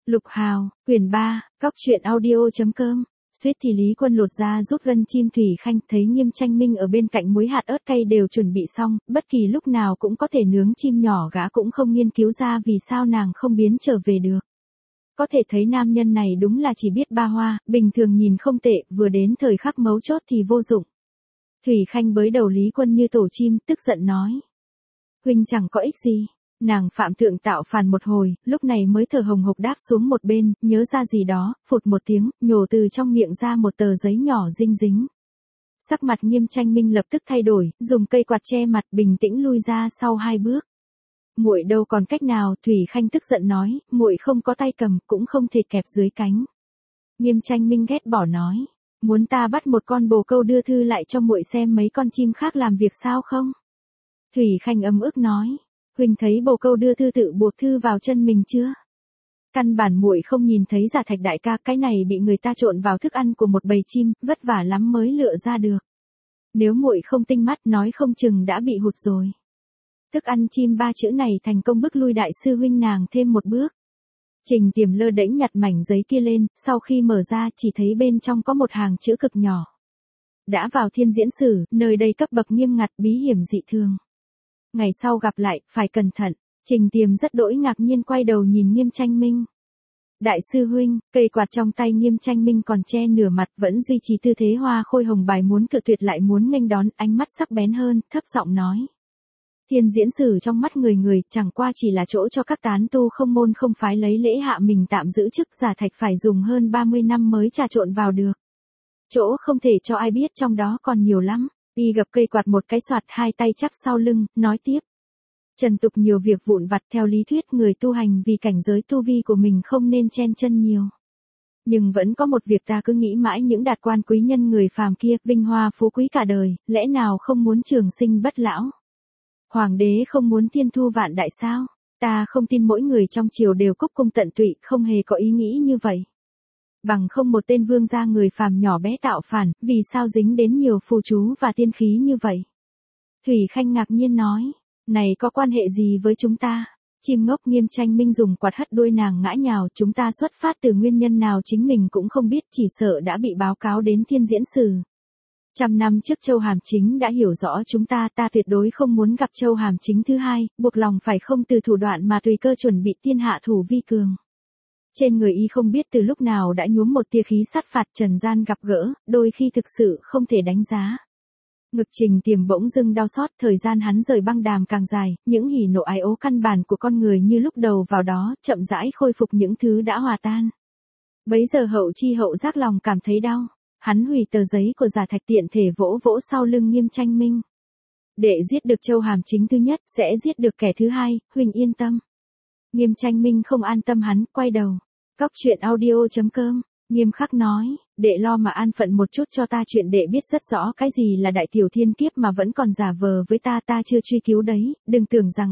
Lục Hào, quyển 3, Cóc truyện audio.com. Suýt thì Lý Quân lột ra rút gân chim. Thủy Khanh thấy Nghiêm Tranh Minh ở bên cạnh muối hạt ớt cay đều chuẩn bị xong, bất kỳ lúc nào cũng có thể nướng chim nhỏ, gã cũng không nghiên cứu ra vì sao nàng không biến trở về được. Có thể thấy nam nhân này đúng là chỉ biết ba hoa, bình thường nhìn không tệ, vừa đến thời khắc mấu chốt thì vô dụng. Thủy Khanh bới đầu Lý Quân như tổ chim, tức giận nói. Huynh chẳng có ích gì. Nàng phạm thượng tạo phản một hồi, lúc này mới thở hồng hộc đáp xuống một bên, nhớ ra gì đó, phụt một tiếng, nhổ từ trong miệng ra một tờ giấy nhỏ dinh dính. Sắc mặt Nghiêm Tranh Minh lập tức thay đổi, dùng cây quạt che mặt, bình tĩnh lui ra sau 2 bước. Muội đâu còn cách nào, Thủy Khanh tức giận nói, muội không có tay cầm, cũng không thể kẹp dưới cánh. Nghiêm Tranh Minh ghét bỏ nói, muốn ta bắt một con bồ câu đưa thư lại cho muội xem mấy con chim khác làm việc sao không? Thủy Khanh ấm ức nói. Huynh thấy bồ câu đưa thư tự buộc thư vào chân mình chưa? Căn bản muội không nhìn thấy Giả Thạch đại ca, cái này bị người ta trộn vào thức ăn của một bầy chim, vất vả lắm mới lựa ra được. Nếu muội không tinh mắt nói không chừng đã bị hụt rồi. Thức ăn chim 3 chữ này thành công bức lui đại sư huynh nàng thêm một bước. Trình Tiềm lơ đễnh nhặt mảnh giấy kia lên, sau khi mở ra chỉ thấy bên trong có một hàng chữ cực nhỏ. Đã vào Thiên Diễn Sử, nơi đây cấp bậc nghiêm ngặt, bí hiểm dị thường. Ngày sau gặp lại, phải cẩn thận. Trình Tiềm rất đỗi ngạc nhiên quay đầu nhìn Nghiêm Tranh Minh. Đại sư huynh, cây quạt trong tay Nghiêm Tranh Minh còn che nửa mặt, vẫn duy trì tư thế hoa khôi hồng bài, muốn cự tuyệt lại muốn nghênh đón, ánh mắt sắc bén hơn, thấp giọng nói. Thiên Diễn Sử trong mắt người người, chẳng qua chỉ là chỗ cho các tán tu không môn không phái lấy lễ hạ mình tạm giữ chức. Giả Thạch phải dùng hơn 30 năm mới trà trộn vào được. Chỗ không thể cho ai biết trong đó còn nhiều lắm. Y gập cây quạt một cái soạt, hai tay chắp sau lưng, nói tiếp. Trần tục nhiều việc vụn vặt, theo lý thuyết người tu hành vì cảnh giới tu vi của mình không nên chen chân nhiều. Nhưng vẫn có một việc ta cứ nghĩ mãi, những đạt quan quý nhân người phàm kia, vinh hoa phú quý cả đời, lẽ nào không muốn trường sinh bất lão? Hoàng đế không muốn thiên thu vạn đại sao? Ta không tin mỗi người trong triều đều cúc cung tận tụy, không hề có ý nghĩ như vậy. Bằng không một tên vương gia người phàm nhỏ bé tạo phản, vì sao dính đến nhiều phù chú và tiên khí như vậy? Thủy Khanh ngạc nhiên nói, này có quan hệ gì với chúng ta? Chim ngốc. Nghiêm Tranh Minh dùng quạt hất đuôi nàng ngã nhào, chúng ta xuất phát từ nguyên nhân nào chính mình cũng không biết, chỉ sợ đã bị báo cáo đến Thiên Diễn Sử. 100 năm trước Châu Hàm Chính đã hiểu rõ chúng ta tuyệt đối không muốn gặp Châu Hàm Chính thứ hai, buộc lòng phải không từ thủ đoạn mà tùy cơ chuẩn bị tiên hạ thủ vi cường. Trên người y không biết từ lúc nào đã nhuốm một tia khí sát phạt, trần gian gặp gỡ, đôi khi thực sự không thể đánh giá. Ngực Trình Tiềm bỗng dưng đau xót, thời gian hắn rời băng đàm càng dài, những hỉ nộ ái ố căn bản của con người như lúc đầu vào đó, chậm rãi khôi phục những thứ đã hòa tan. Bấy giờ hậu chi hậu giác lòng cảm thấy đau, hắn hủy tờ giấy của Giả Thạch, tiện thể vỗ vỗ sau lưng Nghiêm Tranh Minh. Để giết được Châu Hàm Chính thứ nhất, sẽ giết được kẻ thứ hai, huynh yên tâm. Nghiêm Tranh Minh không an tâm, hắn quay đầu. Cóc truyện audio.com, nghiêm khắc nói, đệ lo mà an phận một chút cho ta, chuyện đệ biết rất rõ cái gì là đại tiểu thiên kiếp mà vẫn còn giả vờ với ta chưa truy cứu đấy, đừng tưởng rằng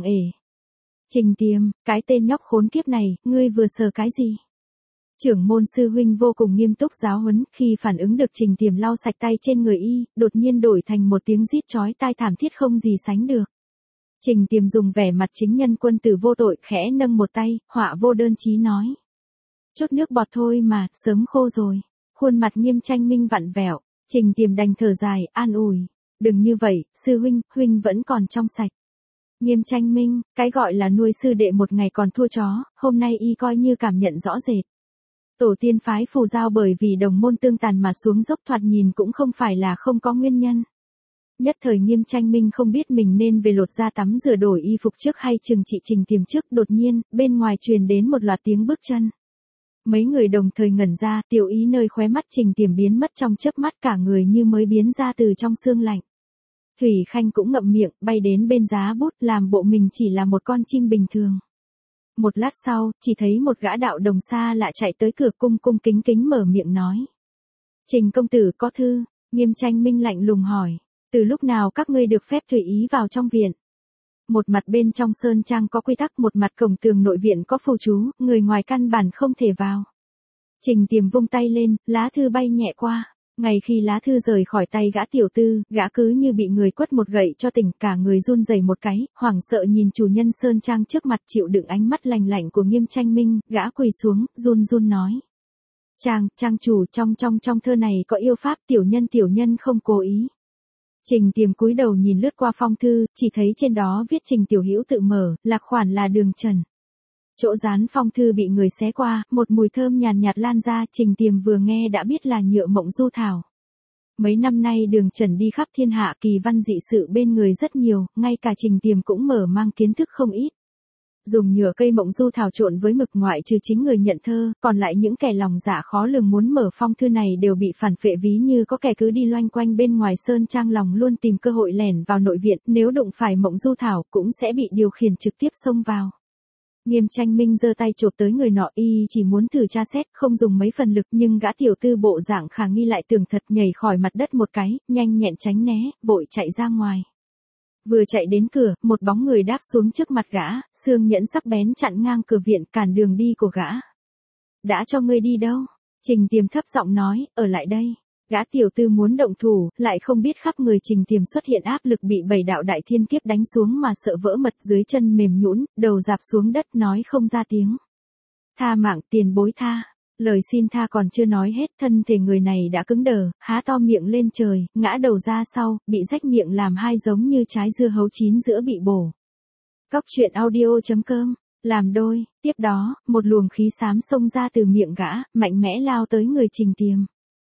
Trình Tiềm, cái tên nhóc khốn kiếp này, ngươi vừa sờ cái gì? Trưởng môn sư huynh vô cùng nghiêm túc giáo huấn, khi phản ứng được Trình Tiềm lau sạch tay trên người y, đột nhiên đổi thành một tiếng rít chói tai thảm thiết không gì sánh được. Trình Tiềm dùng vẻ mặt chính nhân quân tử vô tội, khẽ nâng một tay, họa vô đơn chí nói. Chút nước bọt thôi mà, sớm khô rồi. Khuôn mặt Nghiêm Tranh Minh vặn vẹo, Trình Tiềm đành thở dài, an ủi. Đừng như vậy, sư huynh vẫn còn trong sạch. Nghiêm Tranh Minh, cái gọi là nuôi sư đệ một ngày còn thua chó, hôm nay y coi như cảm nhận rõ rệt. Tổ tiên phái Phù Giao bởi vì đồng môn tương tàn mà xuống dốc, thoạt nhìn cũng không phải là không có nguyên nhân. Nhất thời Nghiêm Tranh Minh không biết mình nên về lột ra tắm rửa đổi y phục trước hay trừng trị Trình Tiềm trước, đột nhiên, bên ngoài truyền đến một loạt tiếng bước chân. Mấy người đồng thời ngẩn ra, tiểu ý nơi khóe mắt Trình Tiềm biến mất trong chớp mắt, cả người như mới biến ra từ trong xương lạnh. Thủy Khanh cũng ngậm miệng, bay đến bên giá bút, làm bộ mình chỉ là một con chim bình thường. Một lát sau, chỉ thấy một gã đạo đồng xa lạ chạy tới cửa, cung kính kính mở miệng nói. Trình công tử có thư? Nghiêm Tranh Minh lạnh lùng hỏi. Từ lúc nào các ngươi được phép tùy ý vào trong viện? Một mặt bên trong sơn trang có quy tắc, một mặt cổng tường nội viện có phù chú, người ngoài căn bản không thể vào. Trình Tiềm vung tay lên, lá thư bay nhẹ qua. Ngay khi lá thư rời khỏi tay gã tiểu tư, gã cứ như bị người quất một gậy cho tỉnh, cả người run rẩy một cái, hoảng sợ nhìn chủ nhân sơn trang trước mặt chịu đựng ánh mắt lạnh lạnh của Nghiêm Tranh Minh, gã quỳ xuống, run run nói. Trang chủ, trong thơ này có yêu pháp, tiểu nhân không cố ý. Trình Tiềm cúi đầu nhìn lướt qua phong thư, chỉ thấy trên đó viết Trình Tiểu Hữu tự mở, lạc khoản là Đường Trần. Chỗ dán phong thư bị người xé qua, một mùi thơm nhàn nhạt lan ra, Trình Tiềm vừa nghe đã biết là Nhựa Mộng Du thảo. Mấy năm nay Đường Trần đi khắp thiên hạ, kỳ văn dị sự bên người rất nhiều, ngay cả Trình Tiềm cũng mở mang kiến thức không ít. Dùng nhựa cây mộng du thảo trộn với mực, ngoại trừ chính người nhận thơ, còn lại những kẻ lòng dạ khó lường muốn mở phong thư này đều bị phản phệ, ví như có kẻ cứ đi loanh quanh bên ngoài sơn trang lòng luôn tìm cơ hội lẻn vào nội viện, nếu đụng phải mộng du thảo cũng sẽ bị điều khiển trực tiếp xông vào. Nghiêm Tranh Minh giơ tay chộp tới người nọ, y chỉ muốn thử tra xét, không dùng mấy phần lực, nhưng gã tiểu tư bộ dạng khả nghi lại tưởng thật, nhảy khỏi mặt đất một cái, nhanh nhẹn tránh né, vội chạy ra ngoài. Vừa chạy đến cửa, một bóng người đáp xuống trước mặt gã, xương nhẫn sắc bén chặn ngang cửa viện, cản đường đi của gã. Đã cho ngươi đi đâu? Trình Tiềm thấp giọng nói, ở lại đây. Gã tiểu tư muốn động thủ, lại không biết khắp người Trình Tiềm xuất hiện áp lực, bị 7 đạo đại thiên kiếp đánh xuống mà sợ vỡ mật, dưới chân mềm nhũn, đầu rạp xuống đất, nói không ra tiếng. Tha mạng, tiền bối tha. Lời xin tha còn chưa nói hết, thân thể người này đã cứng đờ, há to miệng lên trời, ngã đầu ra sau, bị rách miệng làm hai, giống như trái dưa hấu chín giữa bị bổ. Cóc truyện audio.com, làm đôi. Tiếp đó, một luồng khí xám xông ra từ miệng gã, mạnh mẽ lao tới người Trình Tiềm.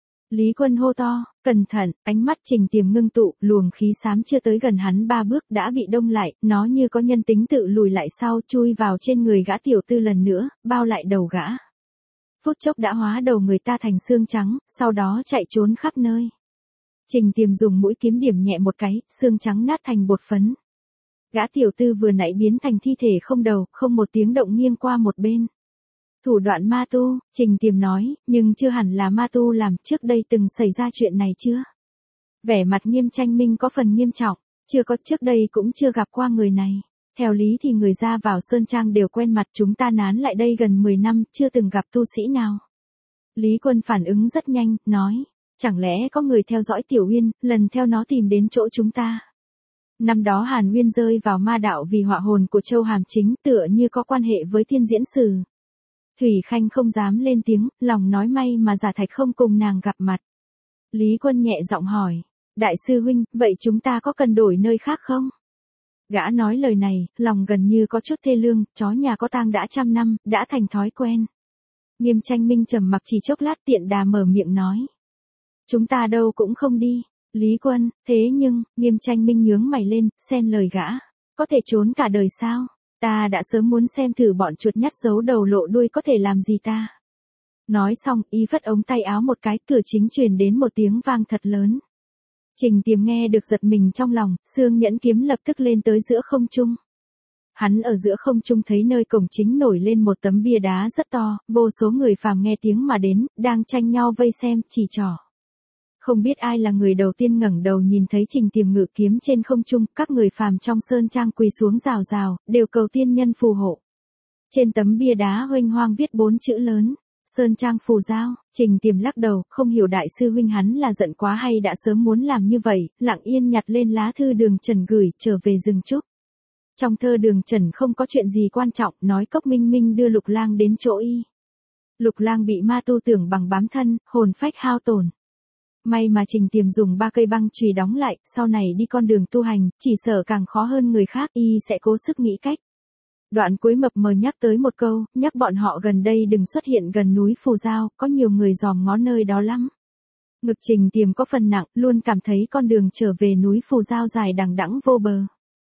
Lý Quân hô to, cẩn thận, ánh mắt Trình Tiềm ngưng tụ, luồng khí xám chưa tới gần hắn 3 bước đã bị đông lại, nó như có nhân tính tự lùi lại sau, chui vào trên người gã tiểu tư lần nữa, bao lại đầu gã. Phút chốc đã hóa đầu người ta thành xương trắng, sau đó chạy trốn khắp nơi. Trình Tiềm dùng mũi kiếm điểm nhẹ một cái, xương trắng nát thành bột phấn. Gã tiểu tư vừa nãy biến thành thi thể không đầu, không một tiếng động nghiêng qua một bên. Thủ đoạn ma tu, Trình Tiềm nói, nhưng chưa hẳn là ma tu làm, trước đây từng xảy ra chuyện này chưa? Vẻ mặt Nghiêm Tranh Minh có phần nghiêm trọng, chưa có, trước đây cũng chưa gặp qua người này. Theo lý thì người ra vào sơn trang đều quen mặt, chúng ta nán lại đây gần 10 năm, chưa từng gặp tu sĩ nào. Lý Quân phản ứng rất nhanh, nói, chẳng lẽ có người theo dõi Tiểu Uyên, lần theo nó tìm đến chỗ chúng ta. Năm đó Hàn Uyên rơi vào ma đạo vì họa hồn của Châu Hàm Chính, tựa như có quan hệ với Thiên Diễn Sử. Thủy Khanh không dám lên tiếng, lòng nói may mà Giả Thạch không cùng nàng gặp mặt. Lý Quân nhẹ giọng hỏi, đại sư huynh, vậy chúng ta có cần đổi nơi khác không? Gã nói lời này, lòng gần như có chút thê lương, chó nhà có tang đã 100 năm, đã thành thói quen. Nghiêm Tranh Minh trầm mặc chỉ chốc lát, tiện đà mở miệng nói. Chúng ta đâu cũng không đi. Lý Quân, thế nhưng, Nghiêm Tranh Minh nhướng mày lên, xen lời gã. Có thể trốn cả đời sao? Ta đã sớm muốn xem thử bọn chuột nhắt giấu đầu lộ đuôi có thể làm gì ta. Nói xong, y phất ống tay áo một cái, cửa chính truyền đến một tiếng vang thật lớn. Trình Tiềm nghe được giật mình trong lòng, xương nhẫn kiếm lập tức lên tới giữa không trung. Hắn ở giữa không trung thấy nơi cổng chính nổi lên một tấm bia đá rất to, vô số người phàm nghe tiếng mà đến, đang tranh nhau vây xem, chỉ trỏ. Không biết ai là người đầu tiên ngẩng đầu nhìn thấy Trình Tiềm ngự kiếm trên không trung, các người phàm trong sơn trang quỳ xuống rào rào, đều cầu tiên nhân phù hộ. Trên tấm bia đá huênh hoang viết 4 chữ lớn, Sơn Trang phù giao. Trình Tiềm lắc đầu, không hiểu đại sư huynh hắn là giận quá hay đã sớm muốn làm như vậy, lặng yên nhặt lên lá thư Đường Trần gửi, trở về rừng trúc. Trong thơ Đường Trần không có chuyện gì quan trọng, nói Cốc Minh Minh đưa Lục Lang đến chỗ y. Lục Lang bị ma tu tưởng bằng bám thân, hồn phách hao tổn. May mà Trình Tiềm dùng 3 cây băng chùy đóng lại, sau này đi con đường tu hành, chỉ sợ càng khó hơn người khác, y sẽ cố sức nghĩ cách. Đoạn cuối mập mờ nhắc tới một câu, nhắc bọn họ gần đây đừng xuất hiện gần núi Phù Giao, có nhiều người dòm ngó nơi đó lắm. Ngực Trình Tiềm có phần nặng, luôn cảm thấy con đường trở về núi Phù Giao dài đằng đẵng vô bờ.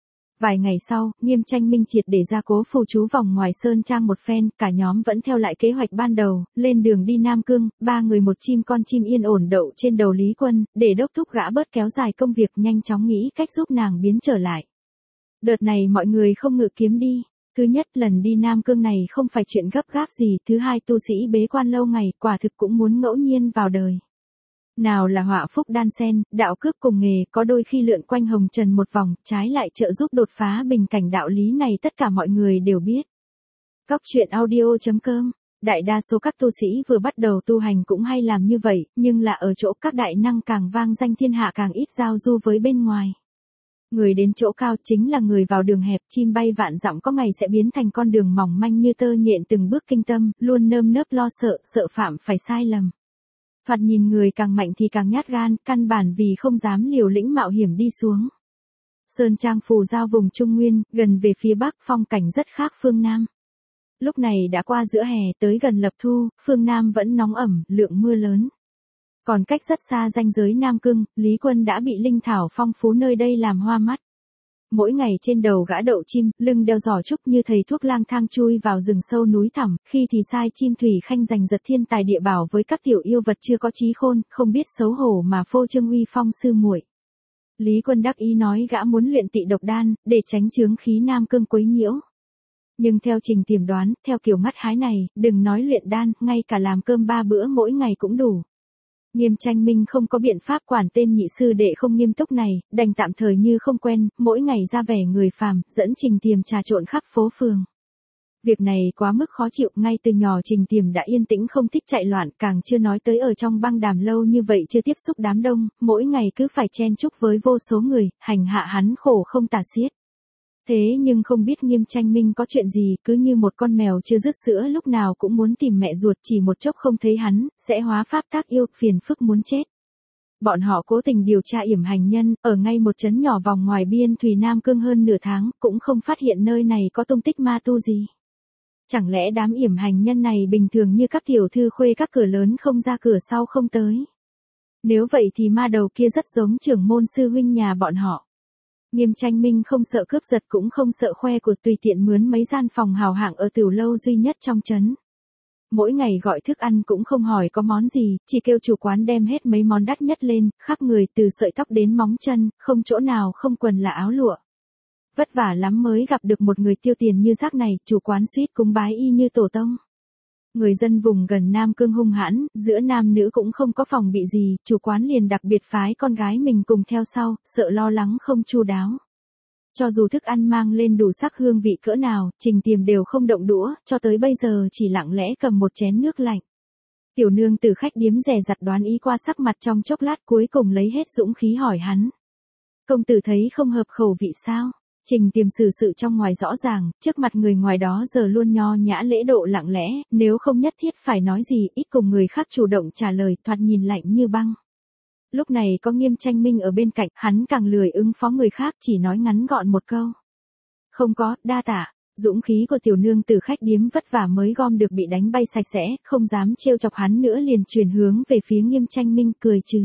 Vài ngày sau, Nghiêm Tranh Minh triệt để ra cố phù chú vòng ngoài sơn trang một phen, cả nhóm vẫn theo lại kế hoạch ban đầu, lên đường đi Nam Cương, 3 người một chim, con chim yên ổn đậu trên đầu Lý Quân, để đốc thúc gã bớt kéo dài công việc, nhanh chóng nghĩ cách giúp nàng biến trở lại. Đợt này mọi người không ngự kiếm đi. Thứ nhất, lần đi Nam Cương này không phải chuyện gấp gáp gì, thứ hai, tu sĩ bế quan lâu ngày, quả thực cũng muốn ngẫu nhiên vào đời. Nào là họa phúc đan xen, đạo cước cùng nghề, có đôi khi lượn quanh hồng trần một vòng, trái lại trợ giúp đột phá bình cảnh đạo lý này tất cả mọi người đều biết. Cóc truyện audio.com Đại đa số các tu sĩ vừa bắt đầu tu hành cũng hay làm như vậy, nhưng là ở chỗ các đại năng càng vang danh thiên hạ càng ít giao du với bên ngoài. Người đến chỗ cao chính là người vào đường hẹp, chim bay vạn dặm có ngày sẽ biến thành con đường mỏng manh như tơ nhện từng bước kinh tâm, luôn nơm nớp lo sợ, sợ phạm phải sai lầm. Thoạt nhìn người càng mạnh thì càng nhát gan, căn bản vì không dám liều lĩnh mạo hiểm đi xuống. Sơn Trang Phù Giao vùng Trung Nguyên, gần về phía bắc phong cảnh rất khác phương Nam. Lúc này đã qua giữa hè tới gần lập thu, phương Nam vẫn nóng ẩm, lượng mưa lớn. Còn cách rất xa ranh giới Nam Cương, Lý Quân đã bị linh thảo phong phú nơi đây làm hoa mắt. Mỗi ngày trên đầu gã đậu chim, lưng đeo giỏ trúc như thầy thuốc lang thang chui vào rừng sâu núi thẳm, khi thì sai chim thủy khanh giành giật thiên tài địa bảo với các tiểu yêu vật chưa có trí khôn, không biết xấu hổ mà phô trương uy phong sư muội. Lý Quân đắc ý nói gã muốn luyện tị độc đan, để tránh chướng khí Nam Cương quấy nhiễu. Nhưng theo Trình Tiềm đoán, theo kiểu ngắt hái này, đừng nói luyện đan, ngay cả làm cơm 3 bữa mỗi ngày cũng đủ. Nghiêm Tranh Minh không có biện pháp quản tên nhị sư đệ không nghiêm túc này, đành tạm thời như không quen, mỗi ngày ra vẻ người phàm, dẫn Trình Tiềm trà trộn khắp phố phường. Việc này quá mức khó chịu, ngay từ nhỏ Trình Tiềm đã yên tĩnh không thích chạy loạn, càng chưa nói tới ở trong băng đàm lâu như vậy chưa tiếp xúc đám đông, mỗi ngày cứ phải chen chúc với vô số người, hành hạ hắn khổ không tả xiết. Thế nhưng không biết Nghiêm Tranh Minh có chuyện gì, cứ như một con mèo chưa dứt sữa lúc nào cũng muốn tìm mẹ ruột, chỉ một chốc không thấy hắn, sẽ hóa pháp tác yêu, phiền phức muốn chết. Bọn họ cố tình điều tra yểm hành nhân, ở ngay một trấn nhỏ vòng ngoài biên thùy Nam Cương hơn nửa tháng, cũng không phát hiện nơi này có tung tích ma tu gì. Chẳng lẽ đám yểm hành nhân này bình thường như các tiểu thư khuê các cửa lớn không ra cửa sau không tới. Nếu vậy thì ma đầu kia rất giống trưởng môn sư huynh nhà bọn họ. Nghiêm Tranh Minh không sợ cướp giật cũng không sợ khoe của, tùy tiện mướn mấy gian phòng hào hạng ở tiểu lâu duy nhất trong trấn. Mỗi ngày gọi thức ăn cũng không hỏi có món gì, chỉ kêu chủ quán đem hết mấy món đắt nhất lên, khắp người từ sợi tóc đến móng chân, không chỗ nào không quần là áo lụa. Vất vả lắm mới gặp được một người tiêu tiền như rác này, chủ quán suýt cúng bái y như tổ tông. Người dân vùng gần Nam Cương hung hãn, giữa nam nữ cũng không có phòng bị gì, chủ quán liền đặc biệt phái con gái mình cùng theo sau, sợ lo lắng không chu đáo. Cho dù thức ăn mang lên đủ sắc hương vị cỡ nào, Trình Tiềm đều không động đũa, cho tới bây giờ chỉ lặng lẽ cầm một chén nước lạnh. Tiểu nương từ khách điếm dè dặt đoán ý qua sắc mặt trong chốc lát, cuối cùng lấy hết dũng khí hỏi hắn. Công tử thấy không hợp khẩu vị sao? Trình Tiềm xử sự trong ngoài rõ ràng, trước mặt người ngoài đó giờ luôn nho nhã lễ độ lặng lẽ, nếu không nhất thiết phải nói gì, ít cùng người khác chủ động trả lời, thoạt nhìn lạnh như băng. Lúc này có Nghiêm Tranh Minh ở bên cạnh, hắn càng lười ứng phó người khác, chỉ nói ngắn gọn một câu. Không có, đa tạ. Dũng khí của tiểu nương từ khách điếm vất vả mới gom được bị đánh bay sạch sẽ, không dám trêu chọc hắn nữa liền chuyển hướng về phía Nghiêm Tranh Minh cười trừ.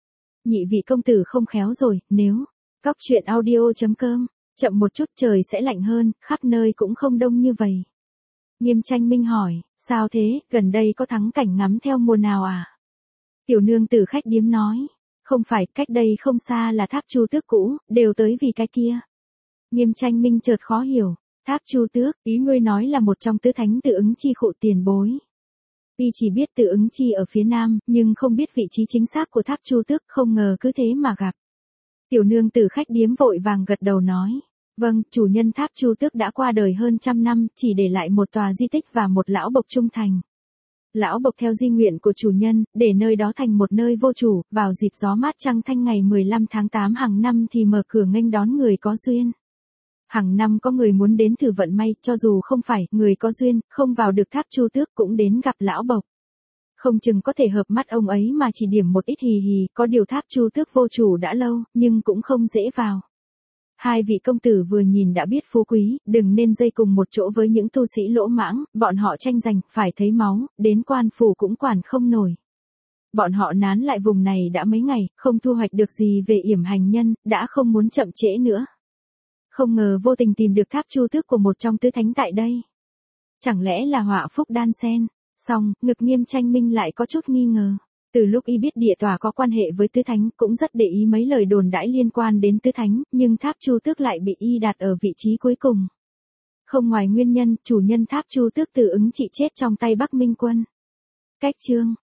Nhị vị công tử không khéo rồi, nếu Cóc truyện audio.com, chậm một chút trời sẽ lạnh hơn, khắp nơi cũng không đông như vậy. Nghiêm Tranh Minh hỏi, sao thế, gần đây có thắng cảnh ngắm theo mùa nào à? Tiểu nương từ khách điếm nói, không phải, cách đây không xa là tháp Chu Tước cũ, đều tới vì cái kia. Nghiêm Tranh Minh chợt khó hiểu, tháp Chu Tước, ý ngươi nói là một trong tứ thánh Tự Ứng Chi khụ tiền bối. Tuy chỉ biết Tự Ứng Chi ở phía nam, nhưng không biết vị trí chính xác của tháp Chu Tước, không ngờ cứ thế mà gặp. Tiểu nương từ khách điếm vội vàng gật đầu nói, vâng, chủ nhân tháp Chu Tước đã qua đời hơn 100 năm, chỉ để lại một tòa di tích và một lão bộc trung thành. Lão bộc theo di nguyện của chủ nhân, để nơi đó thành một nơi vô chủ, vào dịp gió mát trăng thanh ngày 15 tháng 8 hàng năm thì mở cửa nghênh đón người có duyên. Hàng năm có người muốn đến thử vận may, cho dù không phải người có duyên, không vào được tháp Chu Tước cũng đến gặp lão bộc. Không chừng có thể hợp mắt ông ấy mà chỉ điểm một ít hì hì, có điều tháp Chu Tước vô chủ đã lâu, nhưng cũng không dễ vào. Hai vị công tử vừa nhìn đã biết phú quý, đừng nên dây cùng một chỗ với những tu sĩ lỗ mãng, bọn họ tranh giành, phải thấy máu, đến quan phủ cũng quản không nổi. Bọn họ nán lại vùng này đã mấy ngày, không thu hoạch được gì về yểm hành nhân, đã không muốn chậm trễ nữa. Không ngờ vô tình tìm được tháp Chu Tước của một trong tứ thánh tại đây. Chẳng lẽ là họa phúc đan xen? Xong, ngực Nghiêm Tranh Minh lại có chút nghi ngờ. Từ lúc y biết địa tòa có quan hệ với tứ thánh, cũng rất để ý mấy lời đồn đãi liên quan đến tứ thánh, nhưng tháp Chu Tước lại bị y đặt ở vị trí cuối cùng. Không ngoài nguyên nhân, chủ nhân tháp Chu Tước Tự Ứng Chi chết trong tay Bắc Minh Quân. Cách chương